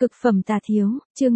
Cực phẩm tà thiếu, chương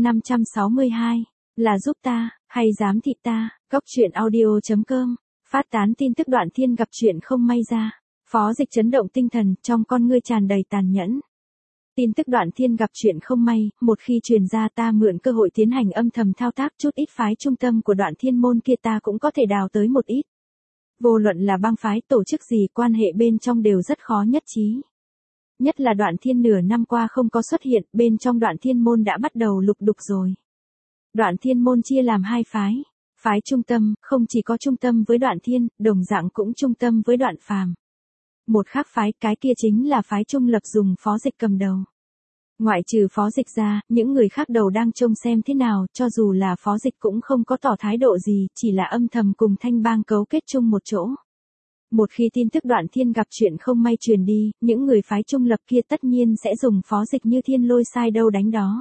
562, là giúp ta, hay giám thị ta, Cóc truyện audio.com, phát tán tin tức Đoạn Thiên gặp chuyện không may ra. Phó Dịch chấn động tinh thần, trong con ngươi tràn đầy tàn nhẫn. Tin tức Đoạn Thiên gặp chuyện không may, một khi truyền ra ta mượn cơ hội tiến hành âm thầm thao tác chút ít phái trung tâm của Đoạn Thiên môn kia ta cũng có thể đào tới một ít. Vô luận là bang phái tổ chức gì quan hệ bên trong đều rất khó nhất trí. Nhất là Đoạn Thiên nửa năm qua không có xuất hiện, bên trong Đoạn Thiên môn đã bắt đầu lục đục rồi. Đoạn Thiên môn chia làm hai phái. Phái trung tâm, không chỉ có trung tâm với Đoạn Thiên, đồng dạng cũng trung tâm với Đoạn Phàm. Một khác phái, cái kia chính là phái trung lập dùng Phó Dịch cầm đầu. Ngoại trừ Phó Dịch ra, những người khác đầu đang trông xem thế nào, cho dù là Phó Dịch cũng không có tỏ thái độ gì, chỉ là âm thầm cùng Thanh Bang cấu kết chung một chỗ. Một khi tin tức Đoạn Thiên gặp chuyện không may truyền đi, những người phái trung lập kia tất nhiên sẽ dùng Phó Dịch như thiên lôi sai đâu đánh đó.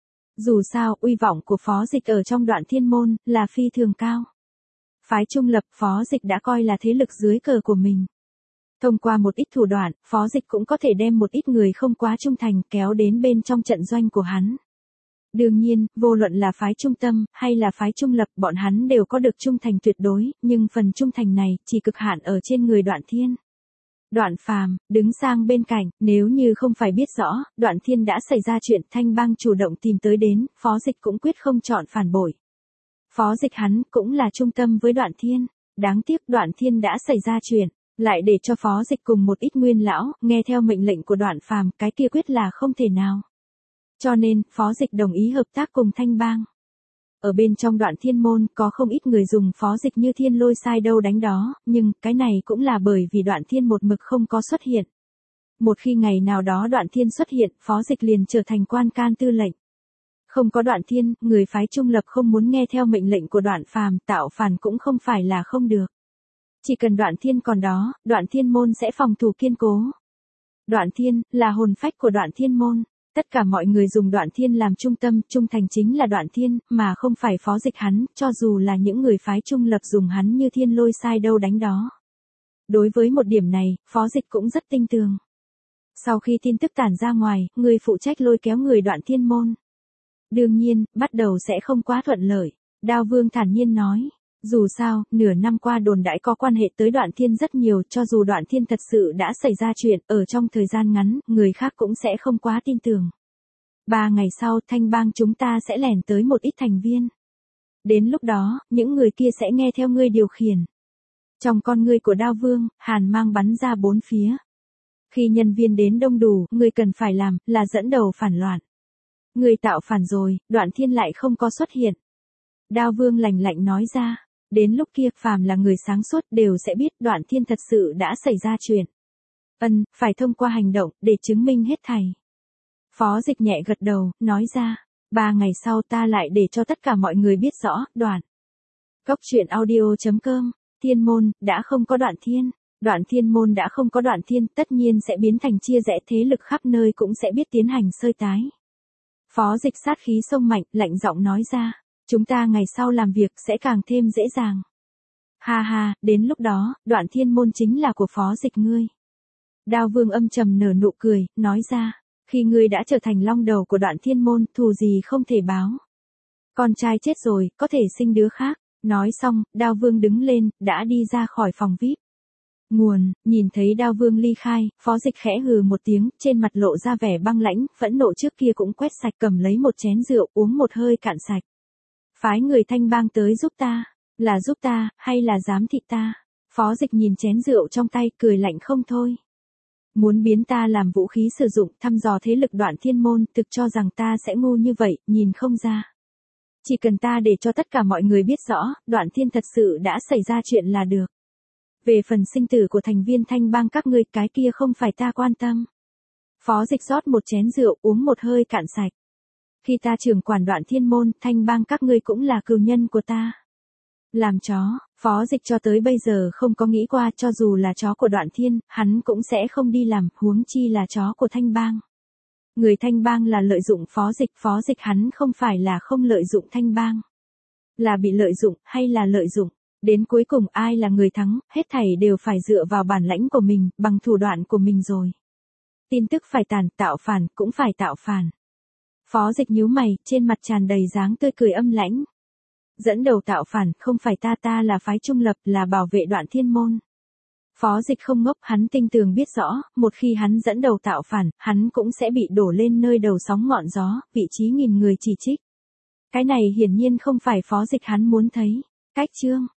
Dù sao, uy vọng của Phó Dịch ở trong Đoạn Thiên môn là phi thường cao. Phái trung lập Phó Dịch đã coi là thế lực dưới cờ của mình. Thông qua một ít thủ đoạn, Phó Dịch cũng có thể đem một ít người không quá trung thành kéo đến bên trong trận doanh của hắn. Đương nhiên, vô luận là phái trung tâm, hay là phái trung lập, bọn hắn đều có được trung thành tuyệt đối, nhưng phần trung thành này, chỉ cực hạn ở trên người Đoạn Thiên. Đoạn Phàm, đứng sang bên cạnh, nếu như không phải biết rõ, Đoạn Thiên đã xảy ra chuyện Thanh Bang chủ động tìm tới đến, Phó Dịch cũng quyết không chọn phản bội. Phó Dịch hắn, cũng là trung tâm với Đoạn Thiên. Đáng tiếc Đoạn Thiên đã xảy ra chuyện, lại để cho Phó Dịch cùng một ít nguyên lão, nghe theo mệnh lệnh của Đoạn Phàm, cái kia quyết là không thể nào. Cho nên, Phó Dịch đồng ý hợp tác cùng Thanh Bang. Ở bên trong Đoạn Thiên môn, có không ít người dùng Phó Dịch như thiên lôi sai đâu đánh đó, nhưng, cái này cũng là bởi vì Đoạn Thiên một mực không có xuất hiện. Một khi ngày nào đó Đoạn Thiên xuất hiện, Phó Dịch liền trở thành quan can tư lệnh. Không có Đoạn Thiên, người phái trung lập không muốn nghe theo mệnh lệnh của Đoạn Phàm, tạo phản cũng không phải là không được. Chỉ cần Đoạn Thiên còn đó, Đoạn Thiên môn sẽ phòng thủ kiên cố. Đoạn Thiên, là hồn phách của Đoạn Thiên môn. Tất cả mọi người dùng Đoạn Thiên làm trung tâm, trung thành chính là Đoạn Thiên, mà không phải Phó Dịch hắn, cho dù là những người phái trung lập dùng hắn như thiên lôi sai đâu đánh đó. Đối với một điểm này, Phó Dịch cũng rất tinh tường. Sau khi tin tức tản ra ngoài, người phụ trách lôi kéo người Đoạn Thiên môn. Đương nhiên, bắt đầu sẽ không quá thuận lợi. Đao Vương thản nhiên nói. Dù sao, nửa năm qua đồn đãi có quan hệ tới Đoạn Thiên rất nhiều, cho dù Đoạn Thiên thật sự đã xảy ra chuyện, ở trong thời gian ngắn, người khác cũng sẽ không quá tin tưởng. 3 ngày sau, Thanh Bang chúng ta sẽ lẻn tới một ít thành viên. Đến lúc đó, những người kia sẽ nghe theo ngươi điều khiển. Trong con ngươi của Đao Vương, hàn mang bắn ra bốn phía. Khi nhân viên đến đông đủ, ngươi cần phải làm, là dẫn đầu phản loạn. Ngươi tạo phản rồi, Đoạn Thiên lại không có xuất hiện. Đao Vương lạnh lạnh nói ra. Đến lúc kia, phàm là người sáng suốt đều sẽ biết Đoạn Thiên thật sự đã xảy ra chuyện. Phải thông qua hành động, để chứng minh hết thảy. Phó Dịch nhẹ gật đầu, nói ra. 3 ngày sau ta lại để cho tất cả mọi người biết rõ, Đoạn. Cóc truyện audio.com, Thiên môn, đã không có Đoạn Thiên. Đoạn Thiên môn đã không có Đoạn Thiên, tất nhiên sẽ biến thành chia rẽ thế lực khắp nơi cũng sẽ biết tiến hành sơi tái. Phó Dịch sát khí sông mạnh, lạnh giọng nói ra. Chúng ta ngày sau làm việc sẽ càng thêm dễ dàng. Ha ha, đến lúc đó, Đoạn Thiên môn chính là của Phó Dịch ngươi. Đao Vương âm trầm nở nụ cười, nói ra. Khi ngươi đã trở thành long đầu của Đoạn Thiên môn, thù gì không thể báo. Con trai chết rồi, có thể sinh đứa khác. Nói xong, Đao Vương đứng lên, đã đi ra khỏi phòng VIP. Nhìn thấy Đao Vương ly khai, Phó Dịch khẽ hừ một tiếng, trên mặt lộ ra vẻ băng lãnh, phẫn nộ trước kia cũng quét sạch, cầm lấy một chén rượu, uống một hơi cạn sạch. Phái người Thanh Bang tới giúp ta, là giúp ta, hay là giám thị ta? Phó Dịch nhìn chén rượu trong tay, cười lạnh không thôi. Muốn biến ta làm vũ khí sử dụng, thăm dò thế lực Đoạn Thiên môn, thực cho rằng ta sẽ ngu như vậy, nhìn không ra. Chỉ cần ta để cho tất cả mọi người biết rõ, Đoạn Thiên thật sự đã xảy ra chuyện là được. Về phần sinh tử của thành viên Thanh Bang các ngươi, cái kia không phải ta quan tâm. Phó Dịch rót một chén rượu, uống một hơi cạn sạch. Khi ta trưởng quản Đoạn Thiên môn, Thanh Bang các ngươi cũng là cừu nhân của ta. Làm chó, Phó Dịch cho tới bây giờ không có nghĩ qua, cho dù là chó của Đoạn Thiên, hắn cũng sẽ không đi làm, huống chi là chó của Thanh Bang. Người Thanh Bang là lợi dụng Phó Dịch hắn không phải là không lợi dụng Thanh Bang. Là bị lợi dụng, hay là lợi dụng. Đến cuối cùng ai là người thắng, hết thảy đều phải dựa vào bản lãnh của mình, bằng thủ đoạn của mình rồi. Tin tức phải tạo phản, cũng phải tạo phản. Phó Dịch nhíu mày, trên mặt tràn đầy dáng tươi cười âm lãnh. Dẫn đầu tạo phản, không phải ta là phái trung lập, là bảo vệ Đoạn Thiên môn. Phó Dịch không ngốc, hắn tinh tường biết rõ, một khi hắn dẫn đầu tạo phản, hắn cũng sẽ bị đổ lên nơi đầu sóng ngọn gió, vị trí nghìn người chỉ trích. Cái này hiển nhiên không phải Phó Dịch hắn muốn thấy. Cách chương